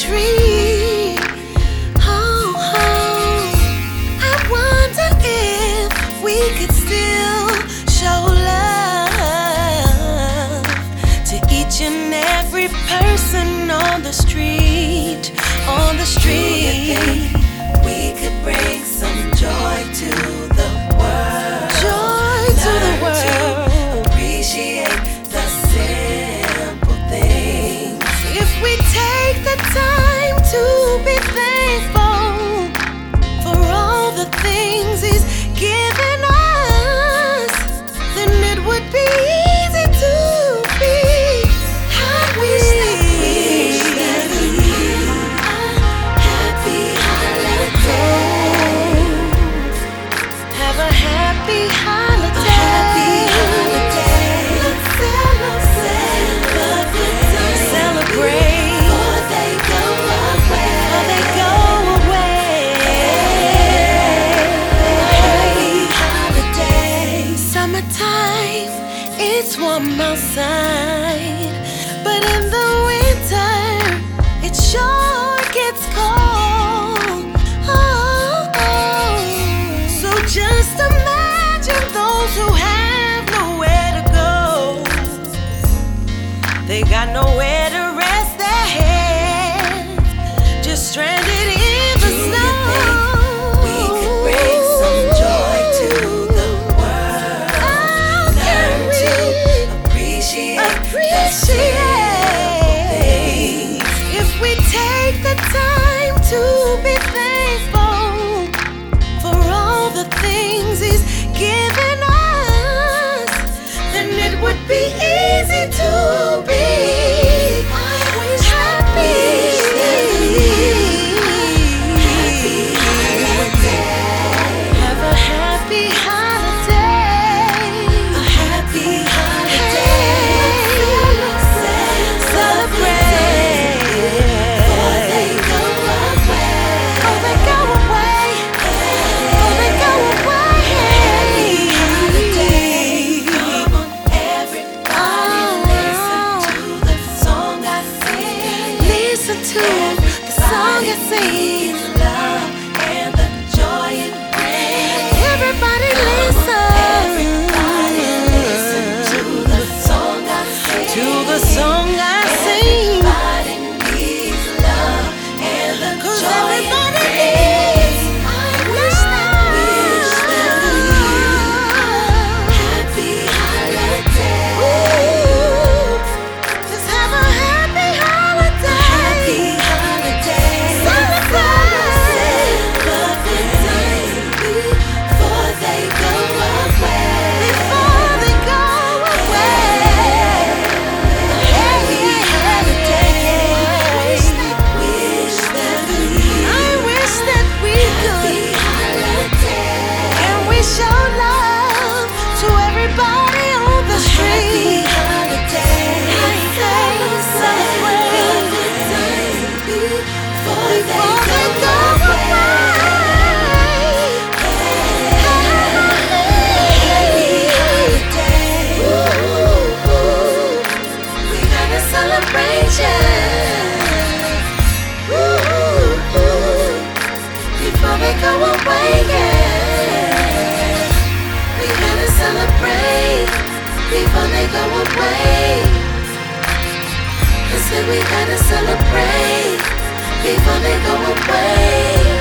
tree. Oh, oh. I wonder if we could still show love to each and every person on the street. On the street, we could bring some joy to the world. Joy to the world. To appreciate the simple things. If we take the time to be thankful for all the things He's given us, then it would be easy to be happy. Have a happy holiday. Let's celebrate Before they go away. Happy holiday. Summertime, it's warm outside, but in the winter, it sure gets cold. Oh, oh. So just imagine those who have nowhere to go. They got nowhere to rest their heads, just stranded in the snow. We could bring some joy to the world. Oh, can Learn to appreciate the appreciate things. if we take the time to be thankful for all the things He's given us, then it would be easy to be happy. Have a happy holiday. A happy holiday. Celebrate. Before they go away. Oh, they go away. Oh, they go away. Come on, everybody, listen to the song I sing. Listen to the song I sing. The love and the joy it brings. Everybody Everybody listen to the song I sing. to the song I sing. Everybody needs love and the 'Cause joy it everybody brings. needs I wish that you happy holiday. Just have a happy holiday. Happy holiday. Celebrate. But the times before they go away. Before they go away. Happy holiday. Wish that we I wish that we happy could. holiday. And we show love to everybody on the Happy street. holiday. I say celebrate Before before they they go go away. We got a celebration. Before they go away, yeah. We gotta celebrate. Before they go away. I said we gotta celebrate. Before they go away.